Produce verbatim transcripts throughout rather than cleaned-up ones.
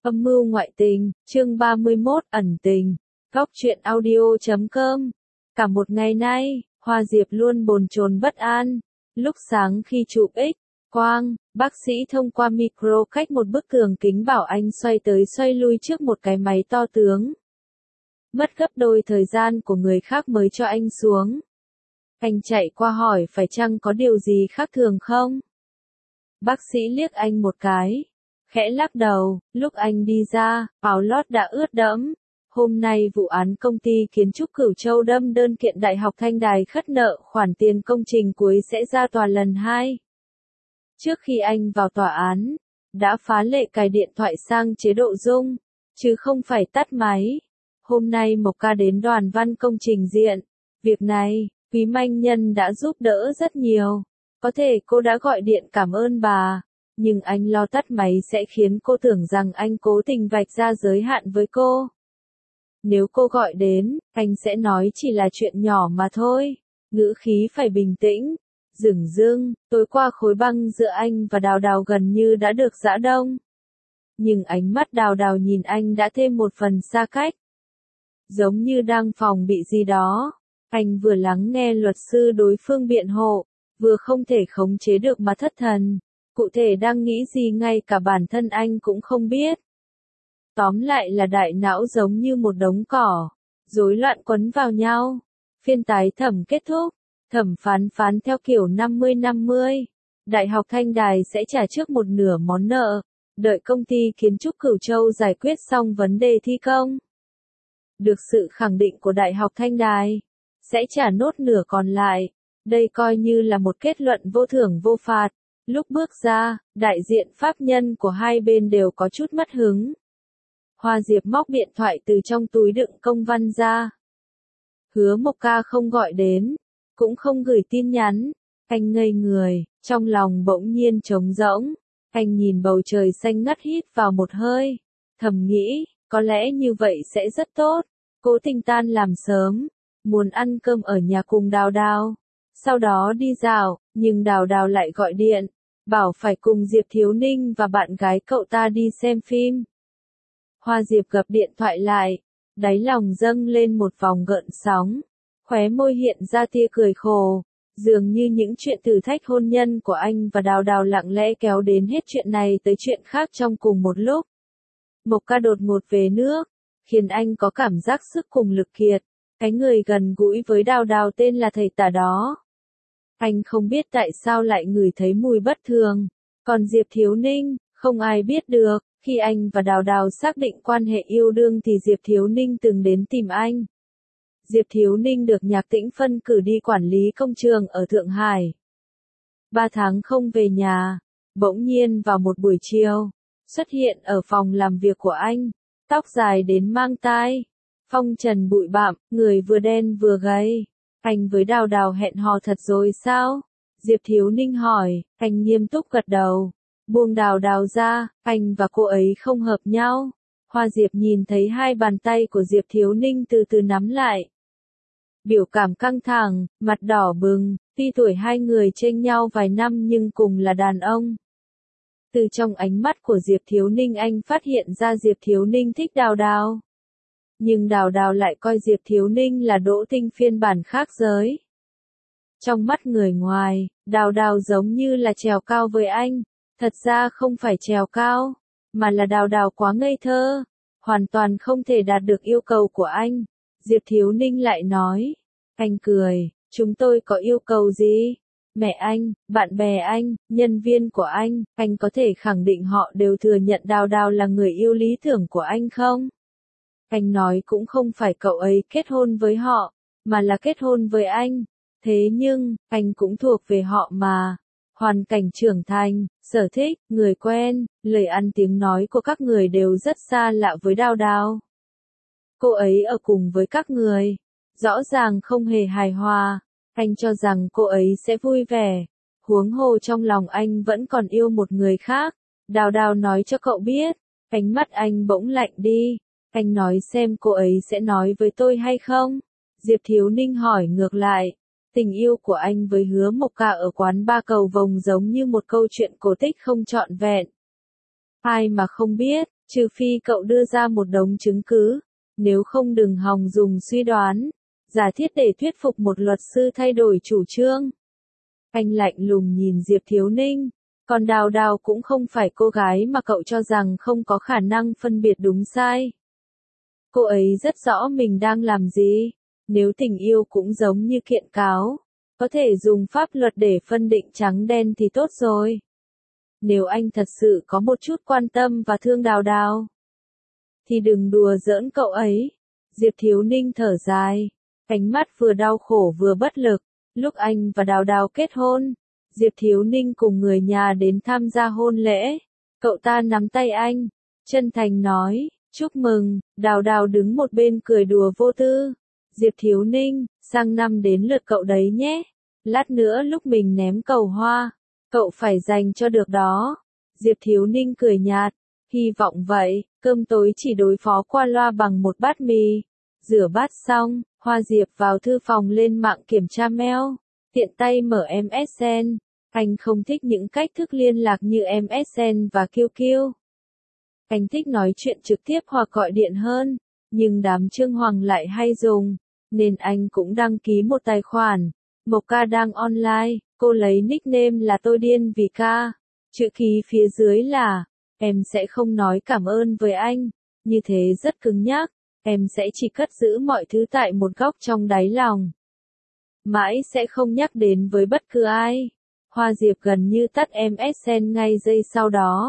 Âm mưu ngoại tình, chương ba mươi mốt, ẩn tình. Góc truyện audio chấm com. Cả một ngày nay, Hoa Diệp luôn bồn chồn bất an. Lúc sáng khi chụp X quang, bác sĩ thông qua micro cách một bức tường kính bảo anh xoay tới xoay lui trước một cái máy to tướng. Mất gấp đôi thời gian của người khác mới cho anh xuống. Anh chạy qua hỏi phải chăng có điều gì khác thường không? Bác sĩ liếc anh một cái, khẽ lắc đầu. Lúc anh đi ra, áo lót đã ướt đẫm. Hôm nay vụ án công ty kiến trúc Cửu Châu đâm đơn kiện Đại học Thanh Đài khất nợ khoản tiền công trình cuối sẽ ra tòa lần hai. Trước khi anh vào tòa án, đã phá lệ cài điện thoại sang chế độ rung, chứ không phải tắt máy. Hôm nay Mộc Ca đến đoàn văn công trình diện. Việc này, Quý Manh Nhân đã giúp đỡ rất nhiều. Có thể cô đã gọi điện cảm ơn bà, nhưng anh lo tắt máy sẽ khiến cô tưởng rằng anh cố tình vạch ra giới hạn với cô. Nếu cô gọi đến, anh sẽ nói chỉ là chuyện nhỏ mà thôi. Ngữ khí phải bình tĩnh. Dửng dưng, tối qua khối băng giữa anh và Đào Đào gần như đã được giã đông. Nhưng ánh mắt Đào Đào nhìn anh đã thêm một phần xa cách. Giống như đang phòng bị gì đó. Anh vừa lắng nghe luật sư đối phương biện hộ, vừa không thể khống chế được mà thất thần. Cụ thể đang nghĩ gì ngay cả bản thân anh cũng không biết. Tóm lại là đại não giống như một đống cỏ, rối loạn quấn vào nhau. Phiên tái thẩm kết thúc, thẩm phán phán theo kiểu năm mươi năm mươi. Đại học Thanh Đài sẽ trả trước một nửa món nợ, đợi công ty kiến trúc Cửu Châu giải quyết xong vấn đề thi công. Được sự khẳng định của Đại học Thanh Đài, sẽ trả nốt nửa còn lại. Đây coi như là một kết luận vô thưởng vô phạt. Lúc bước ra, đại diện pháp nhân của hai bên đều có chút mất hứng. Hoa Diệp móc điện thoại từ trong túi đựng công văn ra. Hứa Mộc Ca không gọi đến, cũng không gửi tin nhắn. Anh ngây người, trong lòng bỗng nhiên trống rỗng. Anh nhìn bầu trời xanh ngắt hít vào một hơi. Thầm nghĩ, có lẽ như vậy sẽ rất tốt. Cố tình tan làm sớm, muốn ăn cơm ở nhà cùng Đào Đào. Sau đó đi dạo, nhưng Đào Đào lại gọi điện, bảo phải cùng Diệp Thiếu Ninh và bạn gái cậu ta đi xem phim. Hoa Diệp gập điện thoại lại, đáy lòng dâng lên một vòng gợn sóng, khóe môi hiện ra tia cười khổ, dường như những chuyện thử thách hôn nhân của anh và Đào Đào lặng lẽ kéo đến hết chuyện này tới chuyện khác trong cùng một lúc. Mộc Ca đột ngột về nước, khiến anh có cảm giác sức cùng lực kiệt. Cái người gần gũi với Đào Đào tên là thầy tả đó. Anh không biết tại sao lại ngửi thấy mùi bất thường. Còn Diệp Thiếu Ninh, không ai biết được. Khi anh và Đào Đào xác định quan hệ yêu đương thì Diệp Thiếu Ninh từng đến tìm anh. Diệp Thiếu Ninh được Nhạc Tĩnh phân cử đi quản lý công trường ở Thượng Hải. Ba tháng không về nhà, bỗng nhiên vào một buổi chiều, xuất hiện ở phòng làm việc của anh, tóc dài đến mang tai, phong trần bụi bặm, người vừa đen vừa gầy. Anh với Đào Đào hẹn hò thật rồi sao? Diệp Thiếu Ninh hỏi. Anh nghiêm túc gật đầu. Buông Đào Đào ra, anh và cô ấy không hợp nhau. Hoa Diệp nhìn thấy hai bàn tay của Diệp Thiếu Ninh từ từ nắm lại. Biểu cảm căng thẳng, mặt đỏ bừng, tuy tuổi hai người chênh nhau vài năm nhưng cùng là đàn ông. Từ trong ánh mắt của Diệp Thiếu Ninh anh phát hiện ra Diệp Thiếu Ninh thích Đào Đào. Nhưng Đào Đào lại coi Diệp Thiếu Ninh là Đỗ Tinh phiên bản khác giới. Trong mắt người ngoài, Đào Đào giống như là trèo cao với anh. Thật ra không phải trèo cao, mà là Đào Đào quá ngây thơ, hoàn toàn không thể đạt được yêu cầu của anh. Diệp Thiếu Ninh lại nói. Anh cười, chúng tôi có yêu cầu gì? Mẹ anh, bạn bè anh, nhân viên của anh, anh có thể khẳng định họ đều thừa nhận Đào Đào là người yêu lý tưởng của anh không? Anh nói cũng không phải cậu ấy kết hôn với họ, mà là kết hôn với anh. Thế nhưng, anh cũng thuộc về họ mà. Hoàn cảnh trưởng thành, sở thích, người quen, lời ăn tiếng nói của các người đều rất xa lạ với Đào Đào. Cô ấy ở cùng với các người, rõ ràng không hề hài hòa. Anh cho rằng cô ấy sẽ vui vẻ. Huống hồ trong lòng anh vẫn còn yêu một người khác. Đào Đào nói cho cậu biết. Ánh mắt anh bỗng lạnh đi. Anh nói xem cô ấy sẽ nói với tôi hay không? Diệp Thiếu Ninh hỏi ngược lại. Tình yêu của anh với Hứa Mộc Ca ở quán ba cầu vồng giống như một câu chuyện cổ tích không trọn vẹn. Ai mà không biết, Trừ phi cậu đưa ra một đống chứng cứ, nếu không đừng hòng dùng suy đoán, giả thiết để thuyết phục một luật sư thay đổi chủ trương. Anh lạnh lùng nhìn Diệp Thiếu Ninh, còn Đào Đào cũng không phải cô gái mà cậu cho rằng không có khả năng phân biệt đúng sai. Cô ấy rất rõ mình đang làm gì, nếu tình yêu cũng giống như kiện cáo, có thể dùng pháp luật để phân định trắng đen thì tốt rồi. Nếu anh thật sự có một chút quan tâm và thương Đào Đào, thì đừng đùa giỡn cậu ấy. Diệp Thiếu Ninh thở dài, ánh mắt vừa đau khổ vừa bất lực. Lúc anh và Đào Đào kết hôn, Diệp Thiếu Ninh cùng người nhà đến tham gia hôn lễ. Cậu ta nắm tay anh, chân thành nói, chúc mừng. Đào Đào đứng một bên cười đùa vô tư. Diệp Thiếu Ninh, sang năm đến lượt cậu đấy nhé. Lát nữa lúc mình ném cầu hoa, cậu phải dành cho được đó. Diệp Thiếu Ninh cười nhạt, hy vọng vậy. Cơm tối chỉ đối phó qua loa bằng một bát mì. Rửa bát xong, Hoa Diệp vào thư phòng lên mạng kiểm tra mail, tiện tay mở em ét en. Anh không thích những cách thức liên lạc như em ét en và quy quy. Anh thích nói chuyện trực tiếp hoặc gọi điện hơn, nhưng đám Trương Hoàng lại hay dùng, nên anh cũng đăng ký một tài khoản. Mộc Ca đang online, cô lấy nickname là Tôi Điên Vì Ca. Chữ ký phía dưới là, em sẽ không nói cảm ơn với anh, như thế rất cứng nhắc, em sẽ chỉ cất giữ mọi thứ tại một góc trong đáy lòng. Mãi sẽ không nhắc đến với bất cứ ai. Hoa Diệp gần như tắt em ét en ngay giây sau đó.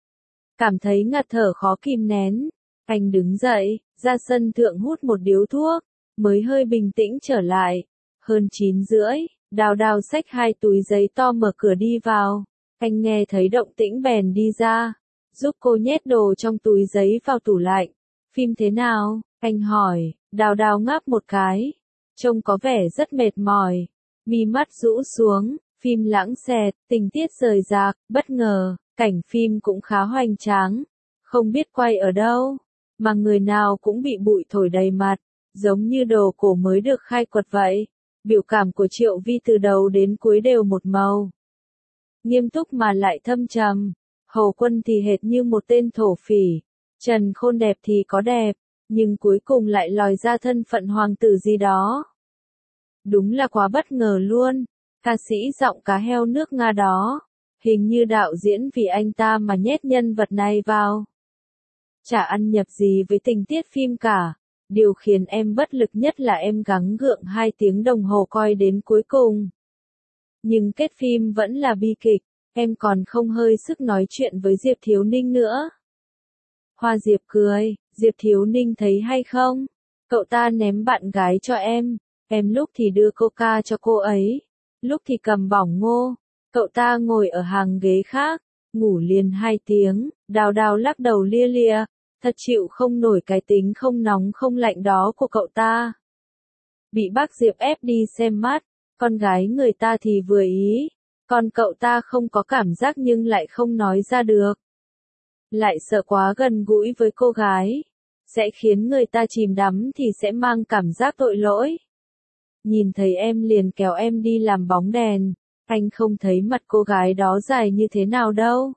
Cảm thấy ngạt thở khó kìm nén, anh đứng dậy, ra sân thượng hút một điếu thuốc, mới hơi bình tĩnh trở lại. Hơn chín rưỡi, Đào Đào xách hai túi giấy to mở cửa đi vào. Anh nghe thấy động tĩnh bèn đi ra, giúp cô nhét đồ trong túi giấy vào tủ lạnh. Phim thế nào? Anh hỏi. Đào Đào ngáp một cái, trông có vẻ rất mệt mỏi, mi mắt rũ xuống. Phim lãng xẹt, tình tiết rời rạc, bất ngờ, cảnh phim cũng khá hoành tráng, không biết quay ở đâu, mà người nào cũng bị bụi thổi đầy mặt, giống như đồ cổ mới được khai quật vậy. Biểu cảm của Triệu Vi từ đầu đến cuối đều một màu, nghiêm túc mà lại thâm trầm. Hầu Quân thì hệt như một tên thổ phỉ, Trần Khôn đẹp thì có đẹp, nhưng cuối cùng lại lòi ra thân phận hoàng tử gì đó. Đúng là quá bất ngờ luôn. Ca sĩ giọng cá heo nước Nga đó, hình như đạo diễn vì anh ta mà nhét nhân vật này vào. Chả ăn nhập gì với tình tiết phim cả. Điều khiến em bất lực nhất là em gắng gượng hai tiếng đồng hồ coi đến cuối cùng. Nhưng kết phim vẫn là bi kịch, em còn không hơi sức nói chuyện với Diệp Thiếu Ninh nữa. Hoa Diệp cười, Diệp Thiếu Ninh thấy hay không? Cậu ta ném bạn gái cho em, em lúc thì đưa coca cho cô ấy, lúc thì cầm bỏng ngô. Cậu ta ngồi ở hàng ghế khác, ngủ liền hai tiếng. Đào Đào lắc đầu lia lịa, thật chịu không nổi cái tính không nóng không lạnh đó của cậu ta. Bị bác Diệp ép đi xem mắt, con gái người ta thì vừa ý, còn cậu ta không có cảm giác nhưng lại không nói ra được. Lại sợ quá gần gũi với cô gái, sẽ khiến người ta chìm đắm thì sẽ mang cảm giác tội lỗi. Nhìn thấy em liền kéo em đi làm bóng đèn, anh không thấy mặt cô gái đó dài như thế nào đâu.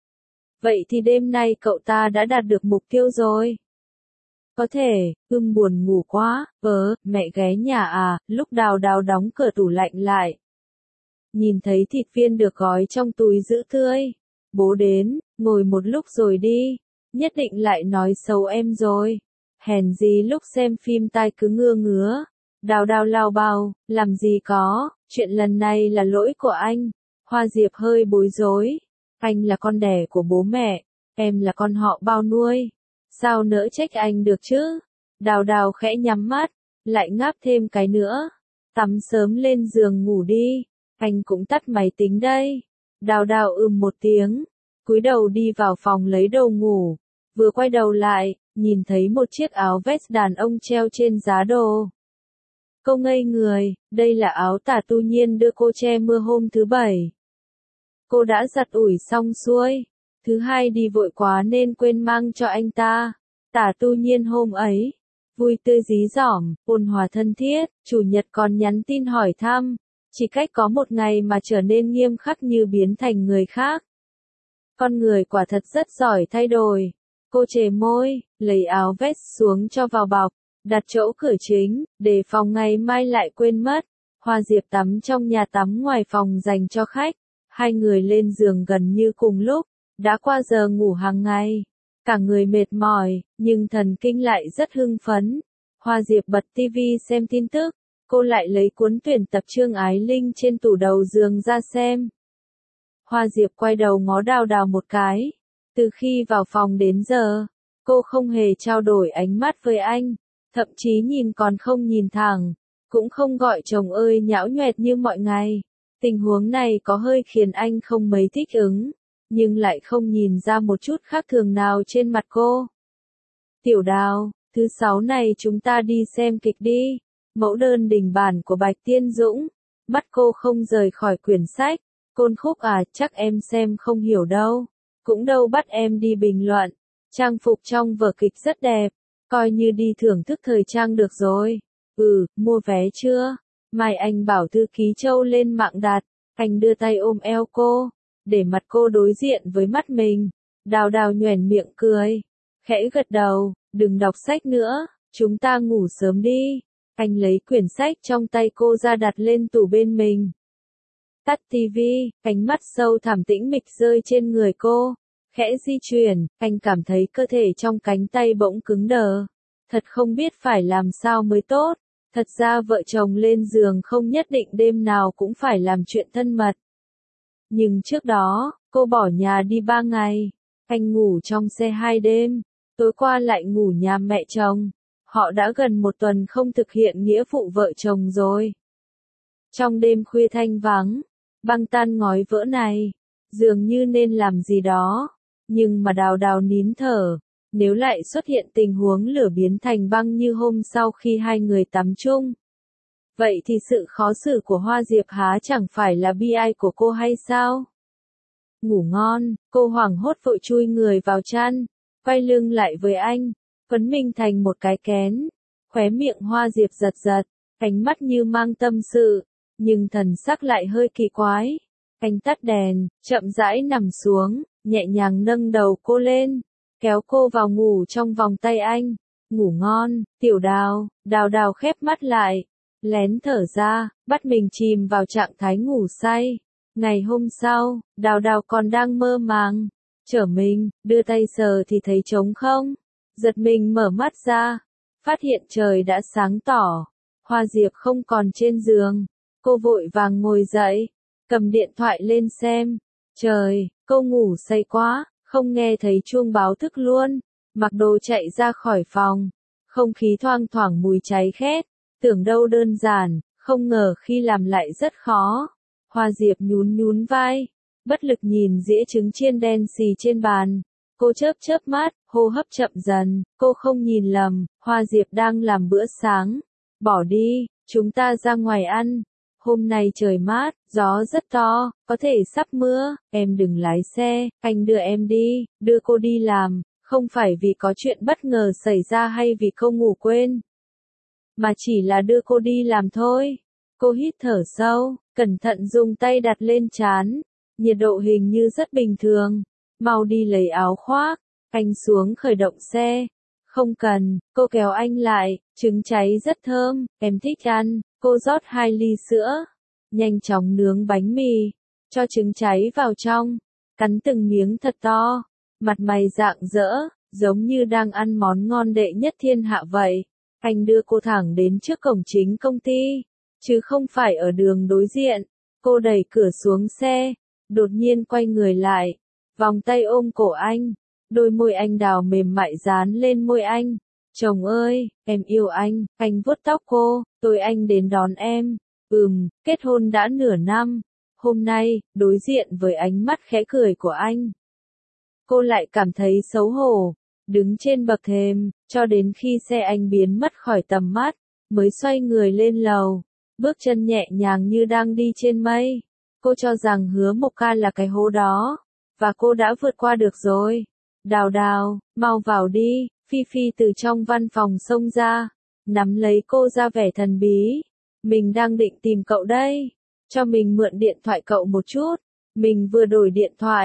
Vậy thì đêm nay cậu ta đã đạt được mục tiêu rồi. Có thể, ưng buồn ngủ quá, vớ, mẹ ghé nhà à. Lúc Đào Đào đóng cửa tủ lạnh lại, nhìn thấy thịt viên được gói trong túi giữ tươi. Bố đến, ngồi một lúc rồi đi, nhất định lại nói xấu em rồi. Hèn gì lúc xem phim tai cứ ngưa ngứa. Đào Đào lao bao, làm gì có, chuyện lần này là lỗi của anh. Hoa Diệp hơi bối rối. Anh là con đẻ của bố mẹ, em là con họ bao nuôi. Sao nỡ trách anh được chứ? Đào Đào khẽ nhắm mắt, lại ngáp thêm cái nữa. Tắm sớm lên giường ngủ đi, anh cũng tắt máy tính đây. Đào Đào ừm một tiếng, cúi đầu đi vào phòng lấy đồ ngủ. Vừa quay đầu lại, nhìn thấy một chiếc áo vest đàn ông treo trên giá đồ. Cô ngây người, đây là áo Tả Tu Nhiên đưa cô che mưa hôm thứ bảy. Cô đã giặt ủi xong xuôi, thứ hai đi vội quá nên quên mang cho anh ta. Tả Tu Nhiên hôm ấy, vui tươi dí dỏm, ôn hòa thân thiết, chủ nhật còn nhắn tin hỏi thăm, chỉ cách có một ngày mà trở nên nghiêm khắc như biến thành người khác. Con người quả thật rất giỏi thay đổi. Cô chề môi, lấy áo vest xuống cho vào bọc, đặt chỗ cửa chính, để phòng ngày mai lại quên mất. Hoa Diệp tắm trong nhà tắm ngoài phòng dành cho khách. Hai người lên giường gần như cùng lúc, đã qua giờ ngủ hàng ngày. Cả người mệt mỏi, nhưng thần kinh lại rất hưng phấn. Hoa Diệp bật tivi xem tin tức, cô lại lấy cuốn tuyển tập Trương Ái Linh trên tủ đầu giường ra xem. Hoa Diệp quay đầu ngó Đào Đào một cái. Từ khi vào phòng đến giờ, cô không hề trao đổi ánh mắt với anh, thậm chí nhìn còn không nhìn thẳng, cũng không gọi chồng ơi nhão nhoẹt như mọi ngày. Tình huống này có hơi khiến anh không mấy thích ứng, nhưng lại không nhìn ra một chút khác thường nào trên mặt cô. Tiểu Đào, thứ sáu này chúng ta đi xem kịch đi. Mẫu đơn đình bản của Bạch Tiên Dũng. Mắt cô không rời khỏi quyển sách. Côn Khúc à, chắc em xem không hiểu đâu. Cũng đâu bắt em đi bình luận. Trang phục trong vở kịch rất đẹp. Coi như đi thưởng thức thời trang được rồi. Ừ, mua vé chưa? Mai anh bảo thư ký Châu lên mạng đặt. Anh đưa tay ôm eo cô, để mặt cô đối diện với mắt mình. Đào Đào nhoẻn miệng cười, khẽ gật đầu, đừng đọc sách nữa, chúng ta ngủ sớm đi. Anh lấy quyển sách trong tay cô ra đặt lên tủ bên mình. Tắt tivi, ánh mắt sâu thẳm tĩnh mịch rơi trên người cô, khẽ di chuyển, anh cảm thấy cơ thể trong cánh tay bỗng cứng đờ. Thật không biết phải làm sao mới tốt. Thật ra vợ chồng lên giường không nhất định đêm nào cũng phải làm chuyện thân mật. Nhưng trước đó, cô bỏ nhà đi ba ngày. Anh ngủ trong xe hai đêm. Tối qua lại ngủ nhà mẹ chồng. Họ đã gần một tuần không thực hiện nghĩa vụ vợ chồng rồi. Trong đêm khuya thanh vắng, băng tan ngói vỡ này, dường như nên làm gì đó. Nhưng mà Đào Đào nín thở. Nếu lại xuất hiện tình huống lửa biến thành băng như hôm sau khi hai người tắm chung, vậy thì sự khó xử của Hoa Diệp há chẳng phải là bi ai của cô hay sao? Ngủ ngon, cô hoảng hốt vội chui người vào chăn, quay lưng lại với anh, phấn mình thành một cái kén. Khóe miệng Hoa Diệp giật giật, ánh mắt như mang tâm sự, nhưng thần sắc lại hơi kỳ quái. Anh tắt đèn, chậm rãi nằm xuống, nhẹ nhàng nâng đầu cô lên, kéo cô vào ngủ trong vòng tay anh. Ngủ ngon, Tiểu Đào. Đào Đào khép mắt lại, lén thở ra, bắt mình chìm vào trạng thái ngủ say. Ngày hôm sau, Đào Đào còn đang mơ màng, trở mình, đưa tay sờ thì thấy trống không. Giật mình mở mắt ra, phát hiện trời đã sáng tỏ. Hoa Diệp không còn trên giường. Cô vội vàng ngồi dậy, cầm điện thoại lên xem. Trời, cô ngủ say quá, không nghe thấy chuông báo thức luôn. Mặc đồ chạy ra khỏi phòng, không khí thoang thoảng mùi cháy khét, tưởng đâu đơn giản, không ngờ khi làm lại rất khó. Hoa Diệp nhún nhún vai, bất lực nhìn dĩa trứng chiên đen xì trên bàn. Cô chớp chớp mắt, hô hấp chậm dần, cô không nhìn lầm, Hoa Diệp đang làm bữa sáng. Bỏ đi, chúng ta ra ngoài ăn. Hôm nay trời mát, gió rất to, có thể sắp mưa, em đừng lái xe, anh đưa em đi, đưa cô đi làm, không phải vì có chuyện bất ngờ xảy ra hay vì cô ngủ quên, mà chỉ là đưa cô đi làm thôi. Cô hít thở sâu, cẩn thận dùng tay đặt lên trán, nhiệt độ hình như rất bình thường. Mau đi lấy áo khoác, anh xuống khởi động xe. Không cần, cô kéo anh lại, trứng cháy rất thơm, em thích ăn. Cô rót hai ly sữa, nhanh chóng nướng bánh mì, cho trứng cháy vào trong, cắn từng miếng thật to, mặt mày rạng rỡ, giống như đang ăn món ngon đệ nhất thiên hạ vậy. Anh đưa cô thẳng đến trước cổng chính công ty, chứ không phải ở đường đối diện. Cô đẩy cửa xuống xe, đột nhiên quay người lại, vòng tay ôm cổ anh, đôi môi anh đào mềm mại dán lên môi anh. Chồng ơi, em yêu anh. Anh vuốt tóc cô, tôi anh đến đón em. Ừm, kết hôn đã nửa năm. Hôm nay, đối diện với ánh mắt khẽ cười của anh, cô lại cảm thấy xấu hổ. Đứng trên bậc thềm, cho đến khi xe anh biến mất khỏi tầm mắt, mới xoay người lên lầu, bước chân nhẹ nhàng như đang đi trên mây. Cô cho rằng Hứa Mộc Ca là cái hố đó, và cô đã vượt qua được rồi. Đào Đào, mau vào đi. Phi Phi từ trong văn phòng xông ra, nắm lấy cô ra vẻ thần bí. Mình đang định tìm cậu đây, cho mình mượn điện thoại cậu một chút. Mình vừa đổi điện thoại,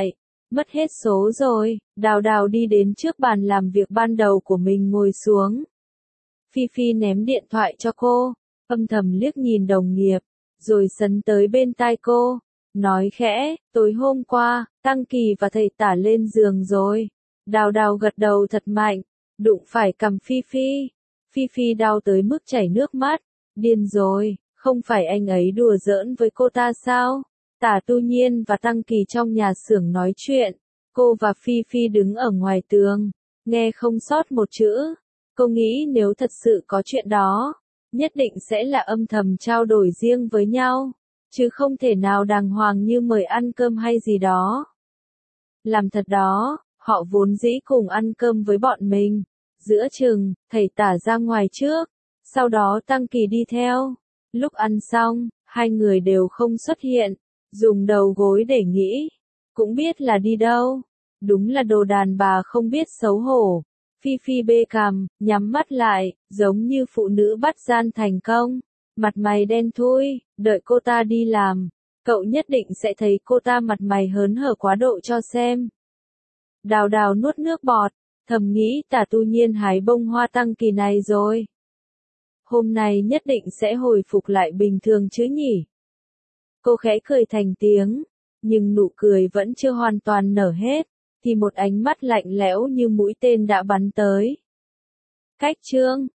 Mất hết số rồi, Đào Đào đi đến trước bàn làm việc ban đầu của mình ngồi xuống. Phi Phi ném điện thoại cho cô, âm thầm liếc nhìn đồng nghiệp, rồi sấn tới bên tai cô, nói khẽ, tối hôm qua, Tăng Kỳ và thầy Tả lên giường rồi. Đào Đào gật đầu thật mạnh, đụng phải cằm Phi Phi. Phi Phi đau tới mức chảy nước mắt, điên rồi, không phải anh ấy đùa giỡn với cô ta sao? Tả Tu Nhiên và Tăng Kỳ trong nhà xưởng nói chuyện, cô và Phi Phi đứng ở ngoài tường, nghe không sót một chữ. Cô nghĩ nếu thật sự có chuyện đó, nhất định sẽ là âm thầm trao đổi riêng với nhau, chứ không thể nào đàng hoàng như mời ăn cơm hay gì đó. Làm thật đó, họ vốn dĩ cùng ăn cơm với bọn mình. Giữa chừng, thầy Tả ra ngoài trước, sau đó Tăng Kỳ đi theo. Lúc ăn xong, hai người đều không xuất hiện, dùng đầu gối để nghĩ, cũng biết là đi đâu. Đúng là đồ đàn bà không biết xấu hổ. Phi Phi bê cằm, nhắm mắt lại, giống như phụ nữ bắt gian thành công. Mặt mày đen thui, đợi cô ta đi làm, cậu nhất định sẽ thấy cô ta mặt mày hớn hở quá độ cho xem. Đào Đào nuốt nước bọt, thầm nghĩ Tả Tu Nhiên hái bông hoa Tăng Kỳ này rồi. Hôm nay nhất định sẽ hồi phục lại bình thường chứ nhỉ? Cô khẽ cười thành tiếng, nhưng nụ cười vẫn chưa hoàn toàn nở hết, thì một ánh mắt lạnh lẽo như mũi tên đã bắn tới. Cách chương